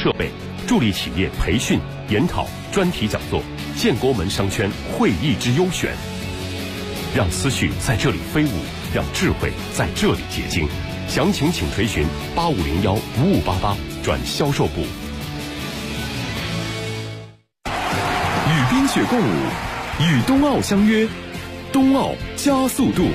设备，助力企业培训、研讨、专题讲座，建国门商圈会议之优选。让思绪在这里飞舞，让智慧在这里结晶。详情请垂询8501-5588转销售部。 与冰雪共舞，与冬奥相约，冬奥加速度。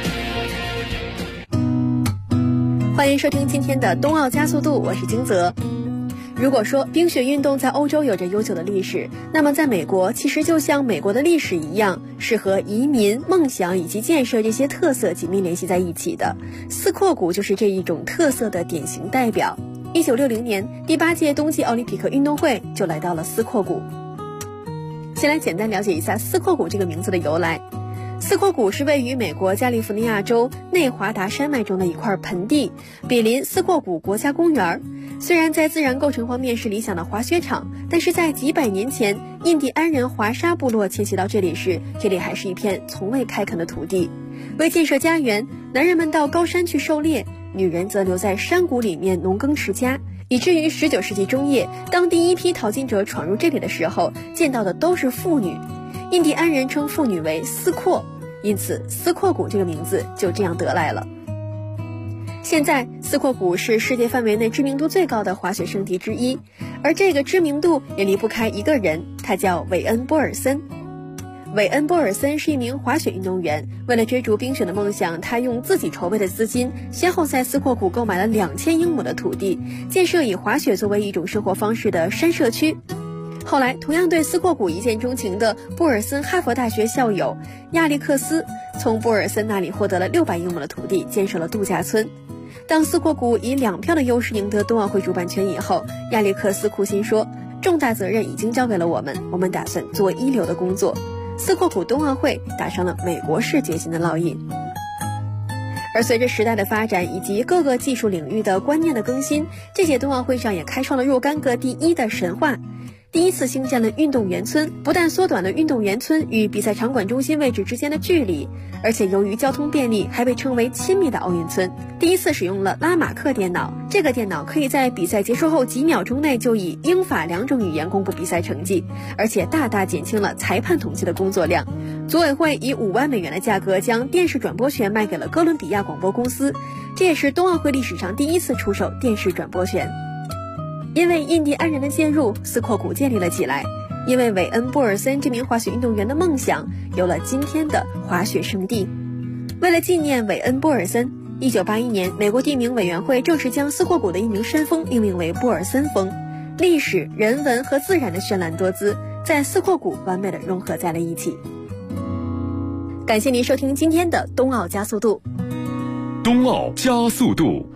欢迎收听今天的冬奥加速度，我是金泽。如果说冰雪运动在欧洲有着悠久的历史，那么在美国其实就像美国的历史一样，是和移民、梦想以及建设这些特色紧密联系在一起的。斯阔谷就是这一种特色的典型代表。1960年第8届冬季奥林匹克运动会就来到了斯阔谷。先来简单了解一下斯阔谷这个名字的由来。斯阔谷是位于美国加利福尼亚州内华达山脉中的一块盆地，比邻斯阔谷国家公园。虽然在自然构成方面是理想的滑雪场，但是在几百年前印第安人华沙部落迁徙到这里时，这里还是一片从未开垦的土地。为建设家园，男人们到高山去狩猎，女人则留在山谷里面农耕持家，以至于19世纪中叶，当第一批淘金者闯入这里的时候，见到的都是妇女。印第安人称妇女为斯阔，因此斯阔谷这个名字就这样得来了。现在斯阔谷是世界范围内知名度最高的滑雪胜地之一，而这个知名度也离不开一个人，他叫韦恩·波尔森。韦恩·波尔森是一名滑雪运动员，为了追逐冰雪的梦想，他用自己筹备的资金，先后在斯阔谷购买了2000英亩的土地，建设以滑雪作为一种生活方式的山社区。后来同样对斯阔谷一见钟情的波尔森哈佛大学校友亚历克斯从波尔森那里获得了600英亩的土地，建设了度假村。当斯阔谷以2票的优势赢得冬奥会主办权以后，亚历克斯苦心说，重大责任已经交给了我们打算做一流的工作。斯阔谷冬奥会打上了美国式决心的烙印。而随着时代的发展以及各个技术领域的观念的更新，这届冬奥会上也开创了若干个第一的神话。第一次兴建了运动员村，不但缩短了运动员村与比赛场馆中心位置之间的距离，而且由于交通便利，还被称为亲密的奥运村。第一次使用了拉马克电脑，这个电脑可以在比赛结束后几秒钟内就以英法2种语言公布比赛成绩，而且大大减轻了裁判统计的工作量。组委会以5万美元的价格将电视转播权卖给了哥伦比亚广播公司，这也是冬奥会历史上第一次出售电视转播权。因为印第安人的介入，斯阔谷建立了起来。因为韦恩·波尔森这名滑雪运动员的梦想，有了今天的滑雪圣地。为了纪念韦恩·波尔森，1981年，美国地名委员会正式将斯阔谷的一名山峰命名为波尔森峰。历史、人文和自然的绚烂多姿，在斯阔谷完美的融合在了一起。感谢您收听今天的冬奥加速度。 冬奥加速度。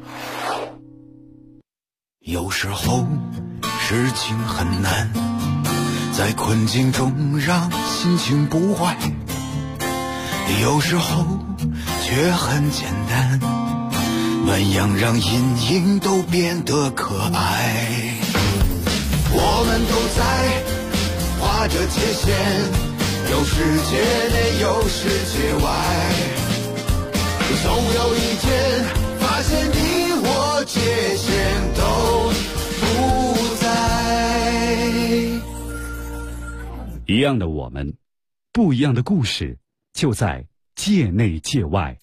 有时候事情很难，在困境中让心情不坏，有时候却很简单，暖阳让阴影都变得可爱。我们都在划着界限，有世界内有世界外，总有一天发现你我界限都不在。 一样的我们，不一样的故事，就在界内界外。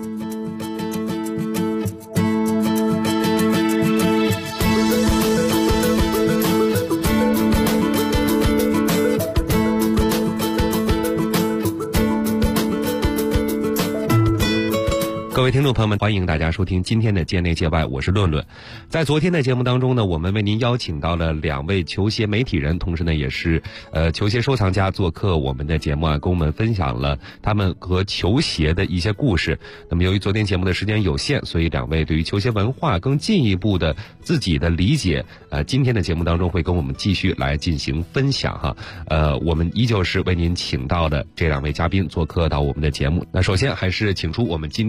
各位听众朋友们，欢迎大家收听今天的界内界外，我是论论。在昨天的节目当中呢，我们为您邀请到了2位球鞋媒体人，同时呢也是球鞋收藏家做客我们的节目啊，跟我们分享了他们和球鞋的一些故事。那么由于昨天节目的时间有限，所以2位对于球鞋文化更进一步的自己的理解，今天的节目当中会跟我们继续来进行分享哈。我们依旧是为您请到的这2位嘉宾做客到我们的节目。那首先还是请出我们今天的2位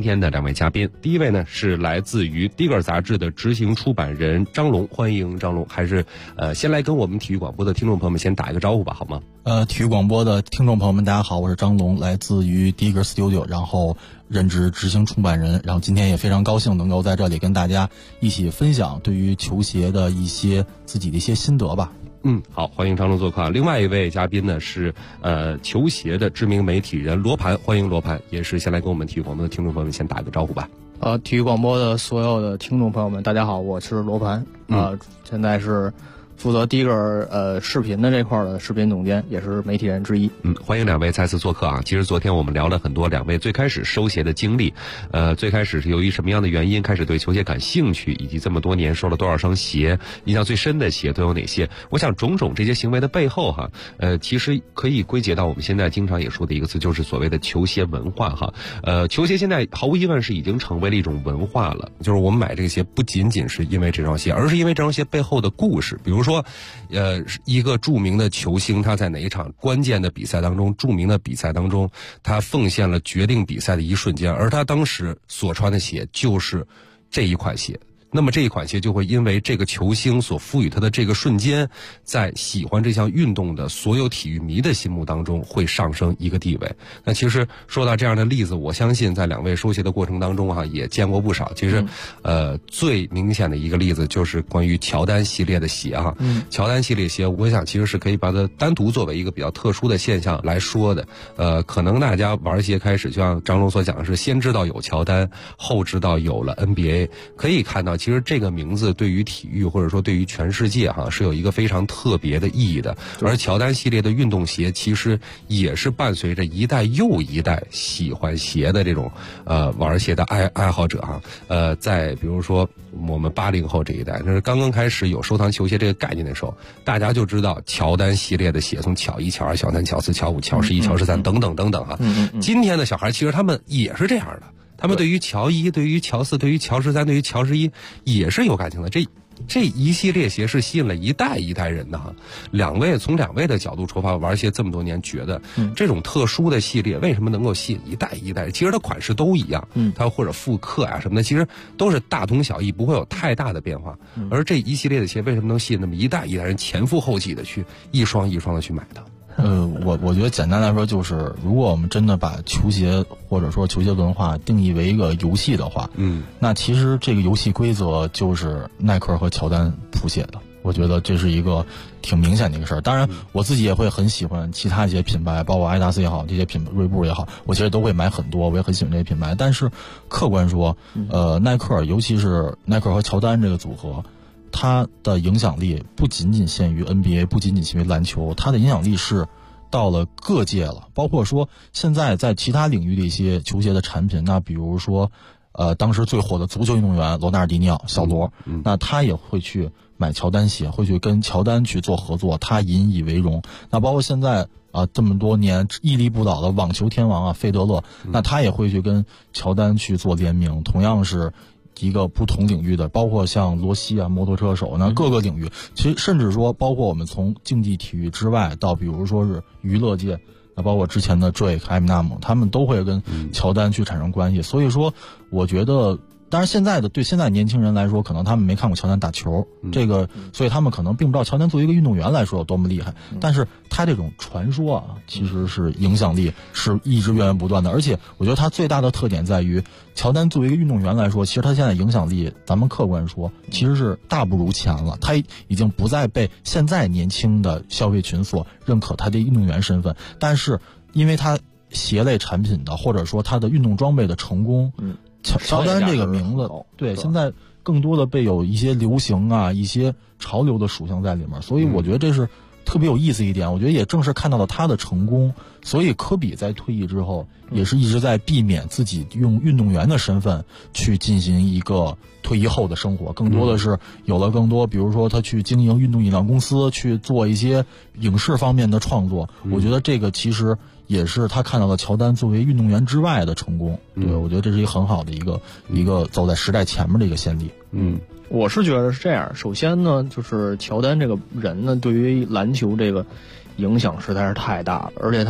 位嘉宾。第一位呢是来自于 Digger 杂志的执行出版人张龙，欢迎张龙。还是先来跟我们体育广播的听众朋友们先打一个招呼吧，好吗？ 体育广播的听众朋友们，大家好，我是张龙，来自于 Digger Studio， 然后任职执行出版人，然后今天也非常高兴能够在这里跟大家一起分享对于球鞋的一些自己的一些心得吧。 好，欢迎张龙做客。另外一位嘉宾呢是球鞋的知名媒体人罗盘，欢迎罗盘，也是先来跟我们体育广播的听众朋友们先打个招呼吧。 体育广播的所有的听众朋友们，大家好，我是罗盘，现在是负责Digger视频的这块的视频总监，也是媒体人之一。 欢迎两位再次做客啊！其实昨天我们聊了很多两位最开始收鞋的经历，最开始是由于什么样的原因开始对球鞋感兴趣，以及这么多年收了多少双鞋，印象最深的鞋都有哪些？我想种种这些行为的背后哈，其实可以归结到我们现在经常也说的一个词，就是所谓的球鞋文化哈。球鞋现在毫无疑问是已经成为了一种文化了，就是我们买这个鞋不仅仅是因为这双鞋，而是因为这双鞋背后的故事，比如说一个著名的球星，他在哪一场关键的比赛当中，著名的比赛当中，他奉献了决定比赛的一瞬间，而他当时所穿的鞋就是这一款鞋。那么这一款鞋就会因为这个球星所赋予他的这个瞬间，在喜欢这项运动的所有体育迷的心目当中会上升一个地位。那其实说到这样的例子，我相信在两位收鞋的过程当中也见过不少。其实最明显的一个例子就是关于乔丹系列的鞋乔丹系列鞋我想其实是可以把它单独作为一个比较特殊的现象来说的。可能大家玩鞋开始就像张龙所讲的是先知道有乔丹，后知道有了 NBA， 可以看到其实这个名字对于体育或者说对于全世界是有一个非常特别的意义的。而乔丹系列的运动鞋其实也是伴随着一代又一代喜欢鞋的这种玩鞋的爱好者在比如说我们80后这一代，那是刚刚开始有收藏球鞋这个概念的时候，大家就知道乔丹系列的鞋，从乔1、乔2、乔3、乔4、乔5、乔11、乔13等等等等今天的小孩其实他们也是这样的，他们对于乔1、对于乔4、对于乔13、对于乔11也是有感情的。这一系列鞋是吸引了一代一代人的从两位的角度出发，玩鞋这么多年，觉得这种特殊的系列为什么能够吸引一代一代人？其实它款式都一样，它或者复刻什么的，其实都是大同小异，不会有太大的变化。而这一系列的鞋为什么能吸引那么一代一代人前赴后继的去一双一双的去买它？ 我觉得简单来说就是，如果我们真的把球鞋或者说球鞋文化定义为一个游戏的话，那其实这个游戏规则就是耐克和乔丹谱写的。我觉得这是一个挺明显的一个事儿。当然，我自己也会很喜欢其他一些品牌，包括阿迪达斯也好，这些品牌锐步也好，我其实都会买很多，我也很喜欢这些品牌。但是客观说，耐克，尤其是耐克和乔丹这个组合，它的影响力不仅仅限于 NBA， 不仅仅限于篮球，它的影响力是到了各界了。包括说现在在其他领域的一些球鞋的产品，那比如说当时最火的足球运动员罗纳尔迪尼奥小罗，那他也会去买乔丹鞋，会去跟乔丹去做合作，他引以为荣。那包括现在这么多年屹立不倒的网球天王费德勒，那他也会去跟乔丹去做联名，同样是一个不同领域的，包括像罗西摩托车手，那各个领域，其实甚至说包括我们从竞技体育之外到比如说是娱乐界，那包括之前的 Drake、艾米纳姆，他们都会跟乔丹去产生关系。所以说我觉得当然对现在年轻人来说，可能他们没看过乔丹打球，这个所以他们可能并不知道乔丹作为一个运动员来说有多么厉害，但是他这种传说其实是影响力是一直源源不断的。而且我觉得他最大的特点在于，乔丹作为一个运动员来说，其实他现在影响力咱们客观说其实是大不如前了，他已经不再被现在年轻的消费群所认可他的运动员身份，但是因为他鞋类产品的或者说他的运动装备的成功，乔丹这个名字对现在更多的被有一些流行一些潮流的属性在里面，所以我觉得这是特别有意思一点。我觉得也正是看到了他的成功，所以科比在退役之后也是一直在避免自己用运动员的身份去进行一个退役后的生活，更多的是有了更多比如说他去经营运动饮料公司，去做一些影视方面的创作。我觉得这个其实也是他看到了乔丹作为运动员之外的成功。对，我觉得这是一个很好的一个走在时代前面的一个先例。 我是觉得是这样。首先呢，就是乔丹这个人呢，对于篮球这个影响实在是太大了，而且他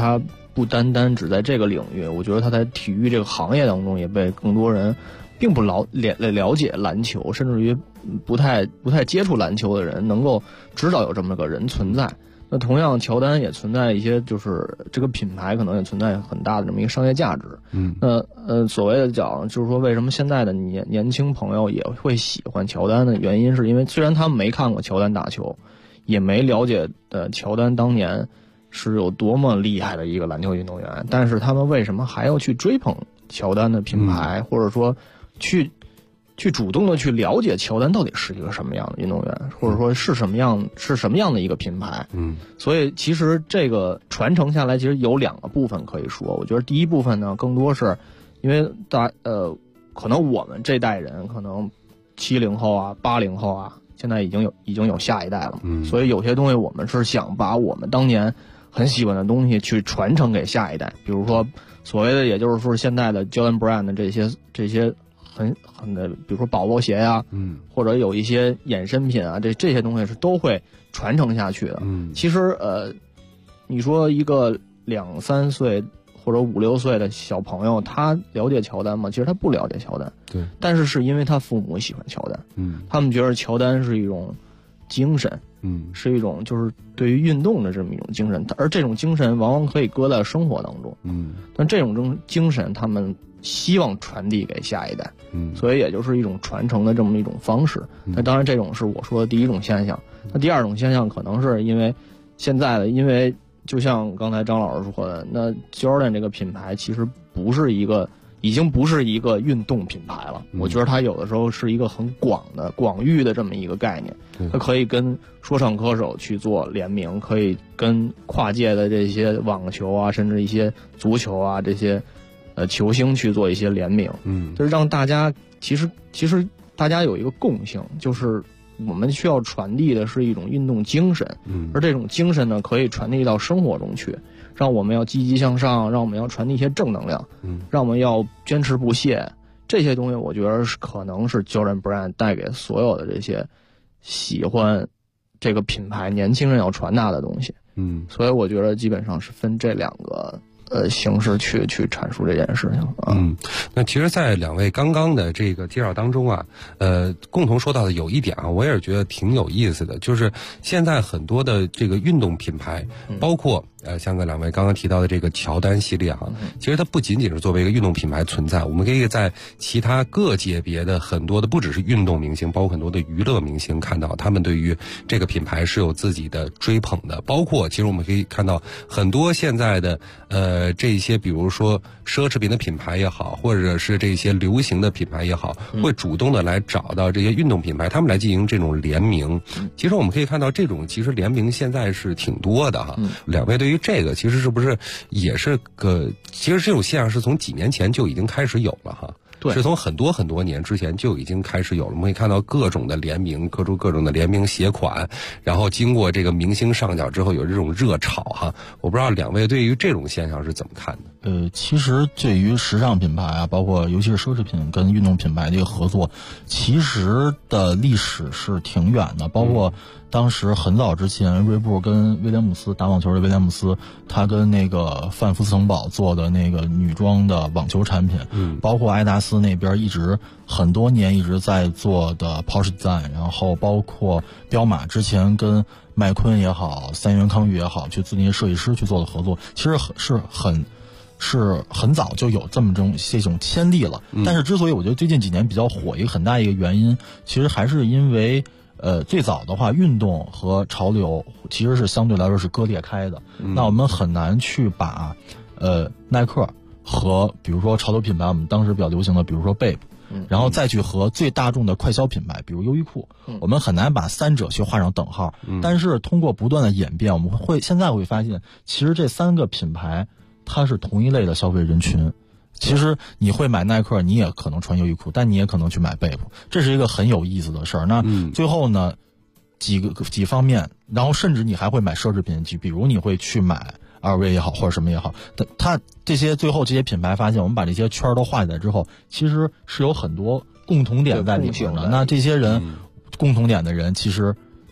不单单只在这个领域，我觉得他在体育这个行业当中也被更多人并不了解篮球，甚至于不太接触篮球的人能够知道有这么个人存在。那同样，乔丹也存在一些，就是这个品牌可能也存在很大的这么一个商业价值。那所谓的讲，就是说为什么现在的年轻朋友也会喜欢乔丹的原因，是因为虽然他们没看过乔丹打球，也没了解乔丹当年是有多么厉害的一个篮球运动员，但是他们为什么还要去追捧乔丹的品牌，或者说去主动的去了解乔丹到底是一个什么样的运动员，或者说是什么样的一个品牌。所以其实这个传承下来其实有2个部分可以说。我觉得第一部分呢，更多是因为可能我们这代人，可能70后啊、80后啊，现在已经有下一代了，所以有些东西我们是想把我们当年很喜欢的东西去传承给下一代，比如说所谓的，也就是说现在的 Jordan Brand 的这些很的，比如说保罗鞋呀，或者有一些衍生品啊，这些东西是都会传承下去的。其实你说一个2、3岁或者5、6岁的小朋友，他了解乔丹吗？其实他不了解乔丹， 对， 但是因为他父母喜欢乔丹，他们觉得乔丹是一种精神，是一种就是对于运动的这么一种精神，而这种精神往往可以搁在生活当中，但这种精神他们希望传递给下一代，所以也就是一种传承的这么一种方式。那当然，这种是我说的第一种现象。那第二种现象可能是因为现在的，因为就像刚才张老师说的，那 Jordan 这个品牌其实已经不是一个运动品牌了。我觉得它有的时候是一个很广域的这么一个概念，它可以跟说唱歌手去做联名，可以跟跨界的这些网球啊，甚至一些足球啊这些球星去做一些联名，就是让大家其实大家有一个共性，就是我们需要传递的是一种运动精神，而这种精神呢，可以传递到生活中去，让我们要积极向上，让我们要传递一些正能量，让我们要坚持不懈。这些东西我觉得可能是 Jordan Brand 带给所有的这些喜欢这个品牌年轻人要传达的东西。所以我觉得基本上是分这2个形式去阐述这件事情啊。 那其实，在2位刚刚的这个介绍当中啊，共同说到的有一点啊，我也是觉得挺有意思的，就是现在很多的这个运动品牌，包括像2位刚刚提到的这个乔丹系列啊，其实它不仅仅是作为一个运动品牌存在，我们可以在其他各界别的很多的，不只是运动明星，包括很多的娱乐明星，看到他们对于这个品牌是有自己的追捧的。包括其实我们可以看到很多现在的这些，比如说奢侈品的品牌也好，或者是这些流行的品牌也好，会主动的来找到这些运动品牌，他们来进行这种联名。其实我们可以看到，这种其实联名现在是挺多的哈。2位对于这个其实是不是也是其实这种现象是从几年前就已经开始有了哈？ 对， 是从很多年之前就已经开始有了。我们可以看到各种的联名，各种的联名鞋款，然后经过这个明星上脚之后有这种热炒哈。我不知道2位对于这种现象是怎么看的？ 其实对于时尚品牌啊，包括尤其是奢侈品跟运动品牌的一个合作，其实的历史是挺远的。包括当时很早之前，锐步跟威廉姆斯打网球的威廉姆斯，他跟那个范福斯滕堡做的那个女装的网球产品，包括爱达斯那边一直很多年一直在做的 Porsche Design， 然后包括彪马之前跟麦昆也好，三元康裕也好，去自那些设计师去做的合作，其实是很早就有这种先例了。但是之所以我觉得最近几年比较火，一个很大一个原因，其实还是因为最早的话，运动和潮流其实是相对来说是割裂开的。那我们很难去把耐克和比如说潮流品牌，我们当时比较流行的，比如说 Bape，然后再去和最大众的快消品牌，比如优衣库，我们很难把3者去画上等号。但是通过不断的演变，我们现在会发现，其实这3个品牌它是同一类的消费人群。其实你会买耐克，你也可能穿优衣库，但你也可能去买贝普，这是一个很有意思的事儿。那最后呢，几方面，然后甚至你还会买奢侈品，比如你会去买LV 也好，或者什么也好，它这些最后这些品牌发现，我们把这些圈都画起来之后，其实是有很多共同点在里面的。那这些人共同点的人，其实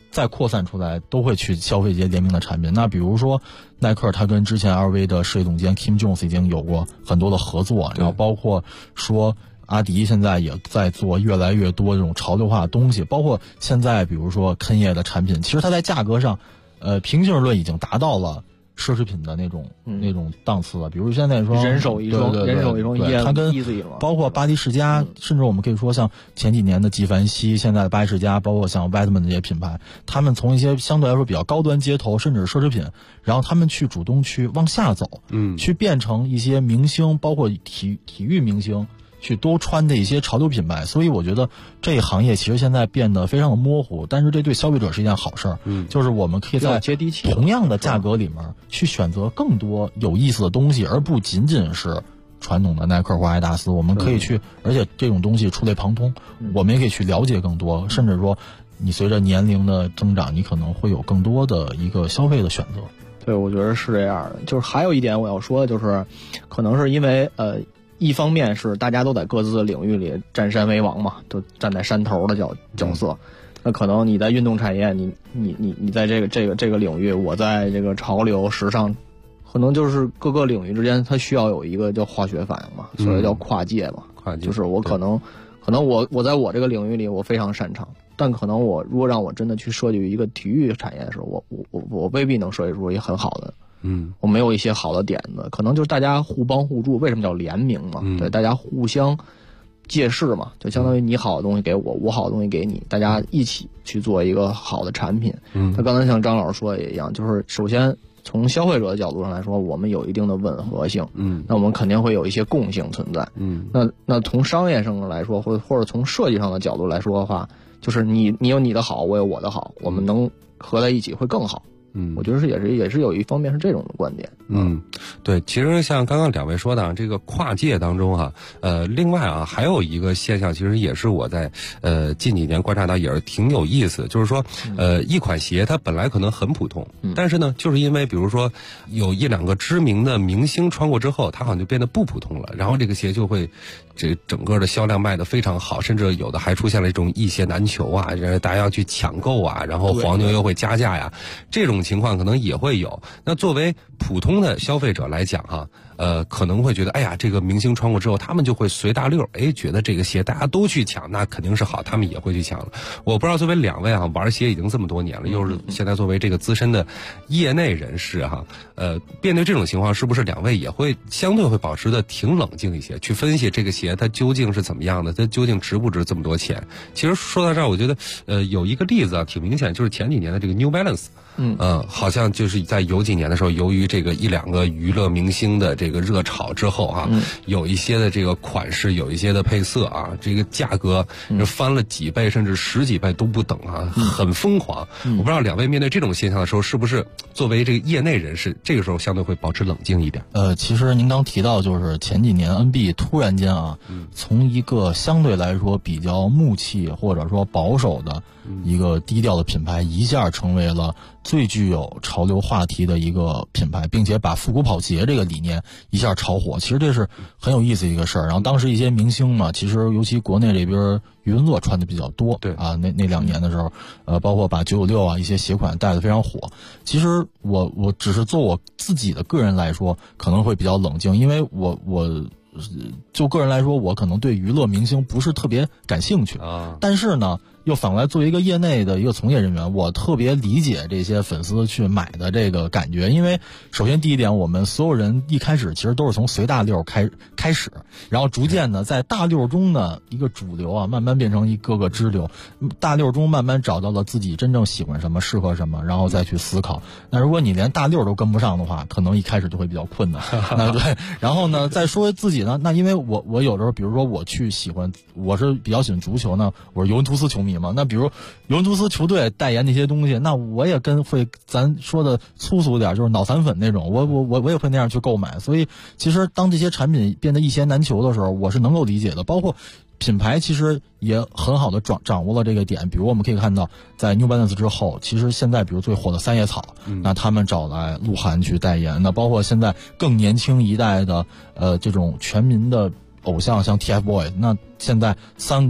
再扩散出来，都会去消费一些联名的产品。那比如说耐克，它跟之前 LV 的设计总监 Kim Jones 已经有过很多的合作，然后包括说阿迪现在也在做越来越多这种潮流化的东西，包括现在比如说肯业的产品，其实它在价格上，平心而论已经达到了奢侈品的那种档次了。比如现在说人手一双，人手一双它跟 Easy 了， 包括巴黎世家，甚至我们可以说像前几年的纪梵希，现在的巴黎世家，包括像 Whitman 这些品牌，他们从一些相对来说比较高端街头，甚至是奢侈品，然后他们去主动去往下走，去变成一些明星，包括体育明星。去都穿的一些潮流品牌，所以我觉得这一行业其实现在变得非常的模糊，但是这对消费者是一件好事儿。就是我们可以在同样的价格里面去选择更多有意思的东西，而不仅仅是传统的耐克或阿迪达斯。我们可以去，而且这种东西触类旁通，我们也可以去了解更多，甚至说你随着年龄的增长，你可能会有更多的一个消费的选择。 对，我觉得是这样的。就是还有一点我要说的就是，可能是因为一方面是大家都在各自的领域里占山为王嘛，都站在山头的角色。那可能你在运动产业，你在这个领域，我在这个潮流时尚，可能就是各个领域之间它需要有一个叫化学反应嘛，所谓叫跨界嘛。跨界就是我可能我在我这个领域里我非常擅长，但可能我如果让我真的去设计一个体育产业的时候，我未必能设计出一个很好的。我没有一些好的点子，可能就是大家互帮互助。为什么叫联名嘛？对，大家互相借势嘛，就相当于你好的东西给我，我好的东西给你，大家一起去做一个好的产品。那刚才像张老师说的也一样，就是首先从消费者的角度上来说，我们有一定的吻合性，那我们肯定会有一些共性存在。那从商业上来说，或者从设计上的角度来说的话，就是你有你的好，我有我的好，我们能合在一起会更好。我觉得也是有一方面是这种的观点。 对，其实像刚刚两位说的这个跨界当中哈，另外啊还有一个现象，其实也是我在近几年观察到也是挺有意思，就是说一款鞋它本来可能很普通，但是呢就是因为比如说有一两个知名的明星穿过之后，它好像就变得不普通了，然后这个鞋就会这整个的销量卖得非常好，甚至有的还出现了一种一鞋难求啊，大家要去抢购啊，然后黄牛又会加价呀，这种情况可能也会有。那作为普通的消费者来讲哈，可能会觉得，哎呀，这个明星穿过之后，他们就会随大溜，觉得这个鞋大家都去抢，那肯定是好，他们也会去抢了。我不知道作为两位啊，玩鞋已经这么多年了，又是现在作为这个资深的业内人士哈，面对这种情况，是不是两位也会相对会保持的挺冷静一些，去分析这个鞋它究竟是怎么样的，它究竟值不值这么多钱？其实说到这儿，我觉得有一个例子啊，挺明显，就是前几年的这个 New Balance。好像就是在有几年的时候，由于这个一两个娱乐明星的这个热炒之后啊，有一些的这个款式，有一些的配色啊，这个价格翻了几倍甚至十几倍都不等啊，很疯狂。我不知道两位面对这种现象的时候，是不是作为这个业内人士，这个时候相对会保持冷静一点？ 其实您刚提到，就是前几年 NB 突然间啊，从一个相对来说比较木气或者说保守的一个低调的品牌，一下成为了最具有潮流话题的一个品牌，并且把复古跑鞋这个理念一下炒火，其实这是很有意思的一个事儿。然后当时一些明星嘛，其实尤其国内这边余文乐穿的比较多，对啊，那2年的时候，包括把996啊一些鞋款带得非常火。其实我只是做我自己的个人来说，可能会比较冷静，因为我就个人来说，我可能对娱乐明星不是特别感兴趣啊，但是呢。又反过来作为一个业内的一个从业人员，我特别理解这些粉丝去买的这个感觉。因为首先第一点，我们所有人一开始其实都是从随大溜开始，然后逐渐的在大溜中的一个主流啊，慢慢变成一个个支流，大溜中慢慢找到了自己真正喜欢什么，适合什么，然后再去思考。那如果你连大溜都跟不上的话，可能一开始就会比较困难。那对，然后呢，再说自己呢，那因为我有的时候，比如说我是比较喜欢足球呢，我是尤文图斯球迷嘛，那比如尤文图斯球队代言那些东西，那我也咱说的粗俗点，就是脑残粉那种，我也会那样去购买。所以其实当这些产品变得一鞋难求的时候，我是能够理解的。包括品牌其实也很好的掌握了这个点，比如我们可以看到在 New Balance 之后，其实现在比如最火的三叶草，那他们找来鹿晗去代言，那包括现在更年轻一代的这种全民的偶像，像 TFBOYS， 那现在3个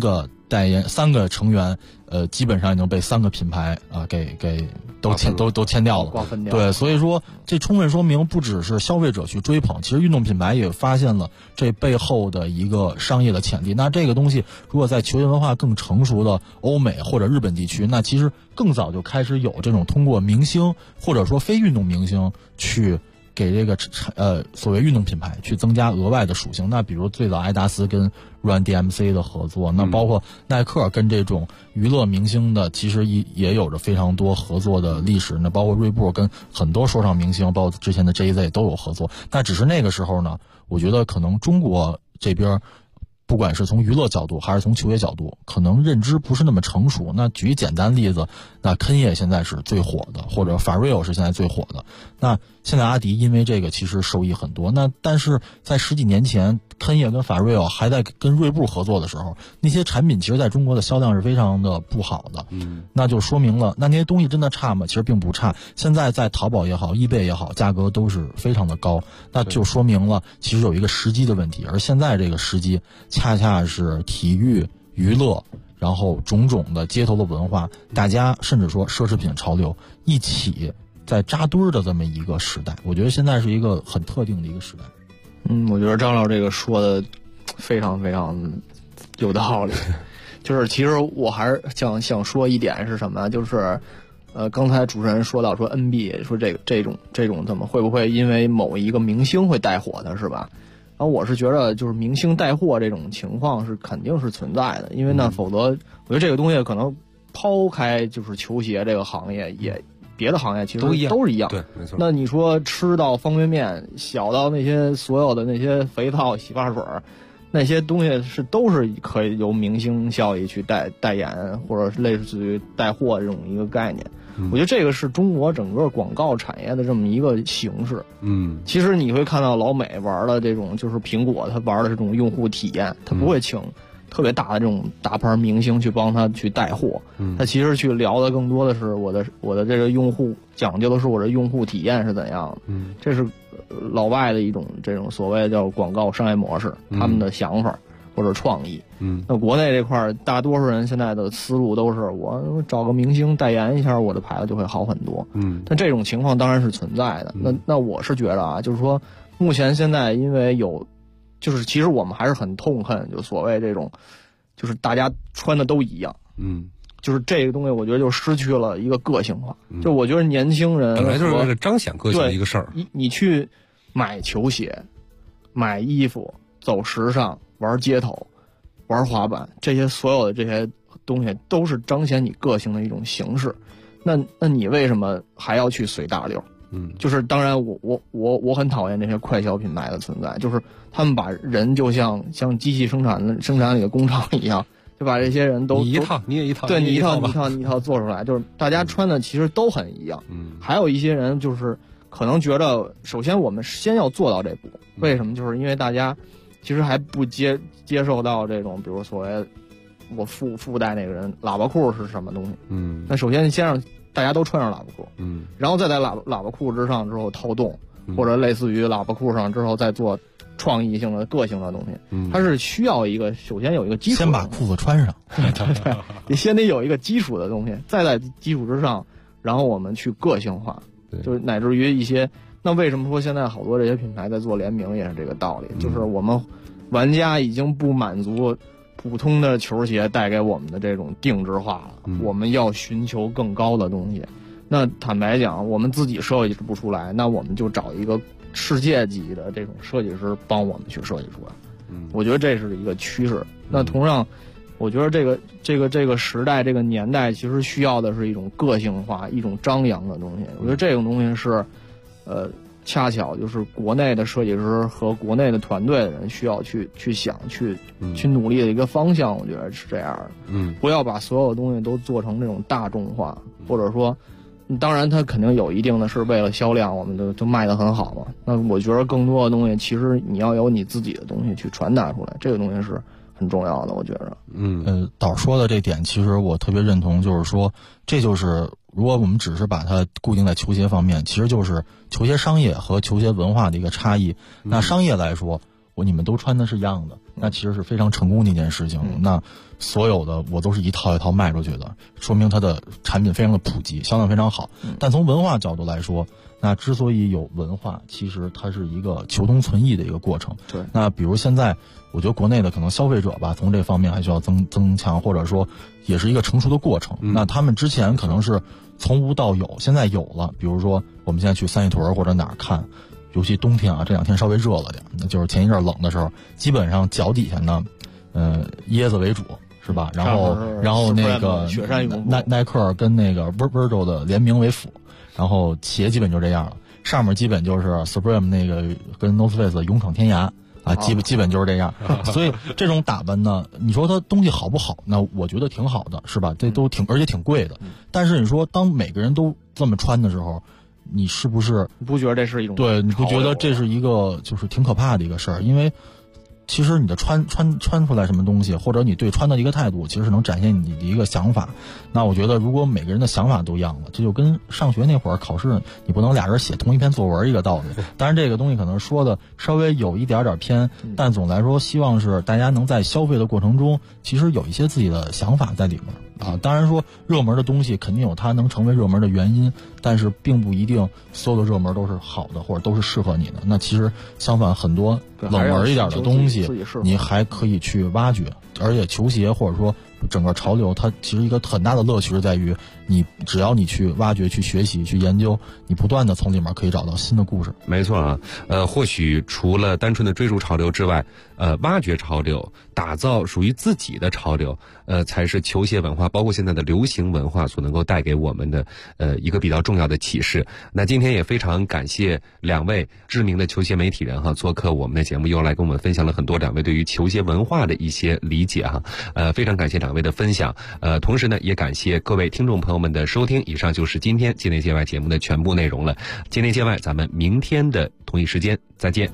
代言3个成员，基本上已经被3个品牌给都签掉了， 瓜分掉。 对，所以说这充分说明，不只是消费者去追捧，其实运动品牌也发现了这背后的一个商业的潜力。那这个东西，如果在球鞋文化更成熟的欧美或者日本地区，那其实更早就开始有这种通过明星或者说非运动明星去给这个所谓运动品牌去增加额外的属性。那比如最早艾达斯跟 Run DMC 的合作，那包括耐克跟这种娱乐明星的其实也有着非常多合作的历史。那包括锐步跟很多说唱明星，包括之前的 JZ 都有合作。那只是那个时候呢，我觉得可能中国这边不管是从娱乐角度还是从球鞋角度，可能认知不是那么成熟。那举简单例子，那肯业现在是最火的，或者法瑞欧是现在最火的。那现在阿迪因为这个其实受益很多。那但是在10几年前，肯业跟法瑞欧还在跟锐步合作的时候，那些产品其实在中国的销量是非常的不好的。那就说明了，那些东西真的差吗？其实并不差。现在在淘宝也好，eBay也好，价格都是非常的高。那就说明了其实有一个时机的问题，而现在这个时机恰恰是体育娱乐然后种种的街头的文化，大家甚至说奢侈品潮流一起在扎堆的这么一个时代。我觉得现在是一个很特定的一个时代。 我觉得张老师这个说的非常非常有道理。就是其实我还是想说一点是什么，就是刚才主持人说到说 NBA 说这种怎么会不会因为某一个明星会带火的，是吧？然后我是觉得就是明星带货这种情况是肯定是存在的，因为那否则我觉得这个东西可能抛开就是球鞋这个行业，也别的行业其实都是一样。 对，没错。 那你说吃到方便面，小到那些所有的那些肥皂、洗发水，那些东西都是可以由明星效益去代言，或者是类似于带货这种一个概念。我觉得这个是中国整个广告产业的这么一个形式。其实你会看到老美玩的这种，就是苹果它玩的这种用户体验，它不会请特别大的这种大牌明星去帮他去带货，他其实去聊的更多的是我的这个用户，讲究的是我的用户体验是怎样的。这是老外的一种这种所谓叫广告商业模式，他们的想法或者创意。那国内这块大多数人现在的思路都是我找个明星代言一下，我的牌子就会好很多。但这种情况当然是存在的。那我是觉得啊，就是说目前现在因为有，就是其实我们还是很痛恨就所谓这种，就是大家穿的都一样。就是这个东西我觉得就失去了一个个性化。就我觉得年轻人本来就是为了彰显个性的一个事儿。 你去买球鞋、买衣服、走时尚、玩街头、玩滑板，这些所有的这些东西都是彰显你个性的一种形式。那你为什么还要去随大流？就是当然我很讨厌这些快消品牌的存在，就是他们把人就像机器生产里的工厂一样，就把这些人都你一套你也一套， 对，你一套做出来，就是大家穿的其实都很一样。还有一些人就是可能觉得，首先我们先要做到这步，为什么？就是因为大家其实还不接受到这种，比如所谓我附带那个人喇叭裤是什么东西。那首先先让大家都穿上喇叭裤，然后再在喇叭裤之上之后套洞，或者类似于喇叭裤上之后再做创意性的个性的东西。它是需要一个首先有一个基础， 先把裤子穿上。 对，你先得有一个基础的东西，再在基础之上，然后我们去个性化，就是乃至于一些。那为什么说现在好多这些品牌在做联名也是这个道理，就是我们玩家已经不满足普通的球鞋带给我们的这种定制化了，我们要寻求更高的东西。那坦白讲，我们自己设计不出来，那我们就找一个世界级的这种设计师帮我们去设计出来。我觉得这是一个趋势。那同样，我觉得这个时代这个年代其实需要的是一种个性化、一种张扬的东西。我觉得这种东西是，恰巧就是国内的设计师和国内的团队的人需要去想去努力的一个方向。我觉得是这样的。不要把所有东西都做成这种大众化，或者说，当然它肯定有一定的是为了销量，我们就卖得很好嘛。那我觉得更多的东西，其实你要有你自己的东西去传达出来，这个东西是很重要的，我觉着。 导说的这点，其实我特别认同，就是说，这就是如果我们只是把它固定在球鞋方面，其实就是球鞋商业和球鞋文化的一个差异。那商业来说， 你们都穿的是一样的，那其实是非常成功的一件事情。那所有的我都是一套一套卖出去的，说明它的产品非常的普及，销量非常好。但从文化角度来说，那之所以有文化，其实它是一个求同存异的一个过程。 对， 那比如现在我觉得国内的可能消费者吧，从这方面还需要增强，或者说也是一个成熟的过程。那他们之前可能是从无到有，现在有了。比如说我们现在去三里屯或者哪儿看，尤其冬天啊，这2天稍微热了点，那就是前一阵冷的时候，基本上脚底下呢，椰子为主，是吧？然后那个雪山羽绒服耐克跟那个 Virgil 的联名为辅，然后鞋基本就这样了，上面基本就是 Supreme 那个跟 North Face 的勇闯天涯啊，基本就是这样。所以这种打扮呢，你说它东西好不好？那我觉得挺好的，是吧？这都而且挺贵的。但是你说当每个人都这么穿的时候，你是不是不觉得这是一种对？你不觉得这是一个就是挺可怕的一个事儿？因为其实你的穿出来什么东西，或者你对穿的一个态度，其实能展现你的一个想法。那我觉得如果每个人的想法都一样了，这就跟上学那会儿考试你不能俩人写同一篇作文一个道理。当然这个东西可能说的稍微有一点偏，但总来说希望是大家能在消费的过程中其实有一些自己的想法在里面啊。当然说热门的东西肯定有它能成为热门的原因，但是并不一定所有的热门都是好的或者都是适合你的。那其实相反，很多冷门一点的东西你还可以去挖掘。而且球鞋或者说整个潮流，它其实一个很大的乐趣是在于你只要你去挖掘、去学习、去研究，你不断的从里面可以找到新的故事。 没错啊，或许除了单纯的追逐潮流之外，挖掘潮流，打造属于自己的潮流，才是球鞋文化包括现在的流行文化所能够带给我们的一个比较重要的启示。那今天也非常感谢2位知名的球鞋媒体人哈做客我们的节目，又来跟我们分享了很多2位对于球鞋文化的一些理解哈。非常感谢2位的分享，同时呢也感谢各位听众朋友们的收听。以上就是今天界内界外节目的全部内容了。界内界外，咱们明天的同一时间再见。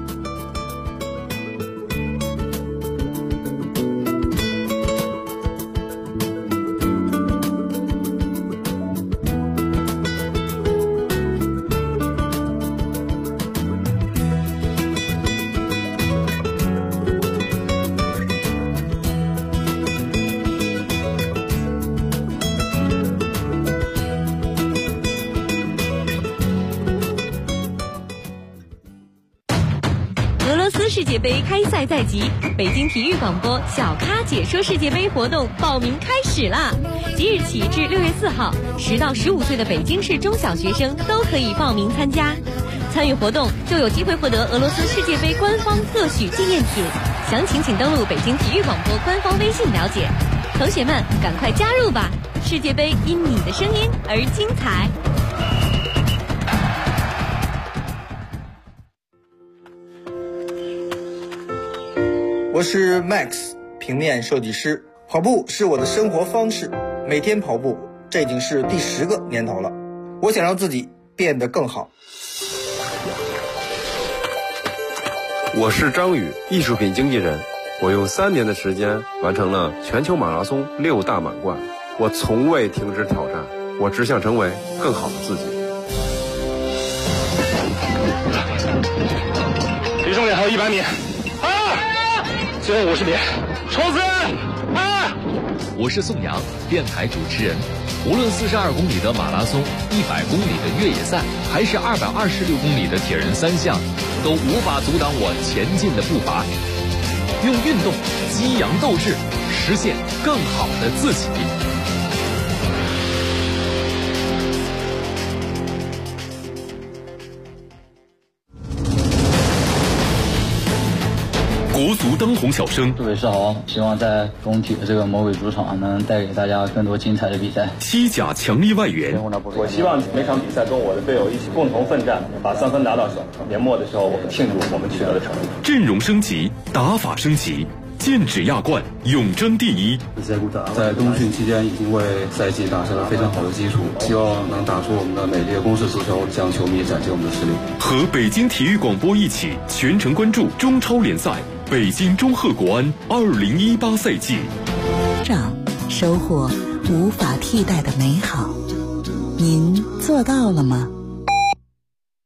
世界杯开赛在即，北京体育广播小咖解说世界杯活动报名开始啦！即日起至6月4号，10到15岁的北京市中小学生都可以报名参加。参与活动就有机会获得俄罗斯世界杯官方特许纪念品，详情请登录北京体育广播官方微信了解。同学们，赶快加入吧！世界杯因你的声音而精彩。 我是 Max， 平面设计师。跑步是我的生活方式，每天跑步，这已经是第10个年头了。我想让自己变得更好。 我是张宇，艺术品经纪人。我用3年的时间完成了全球马拉松6大满贯。我从未停止挑战，我只想成为更好的自己。 离终点还有100米。最后50米，冲刺！ 我是宋阳，电台主持人。无论42公里的马拉松、100公里的越野赛，还是226公里的铁人3项，都无法阻挡我前进的步伐。用运动激扬斗志，实现更好的自己。 国足当红小生， 各位是好，希望在工体的这个魔鬼主场能带给大家更多精彩的比赛。 西甲强力外援， 我希望每场比赛跟我的队友一起共同奋战，把3分拿到手。年末的时候，我们庆祝我们取得的成绩。 阵容升级，打法升级，剑指亚冠，永争第一。 在冬训期间已经为赛季打下了非常好的基础，希望能打出我们的美丽的攻势足球，向球迷展现我们的实力。 和北京体育广播一起全程关注中超联赛。北京中赫国安2018赛季， 收获无法替代的美好，您做到了吗？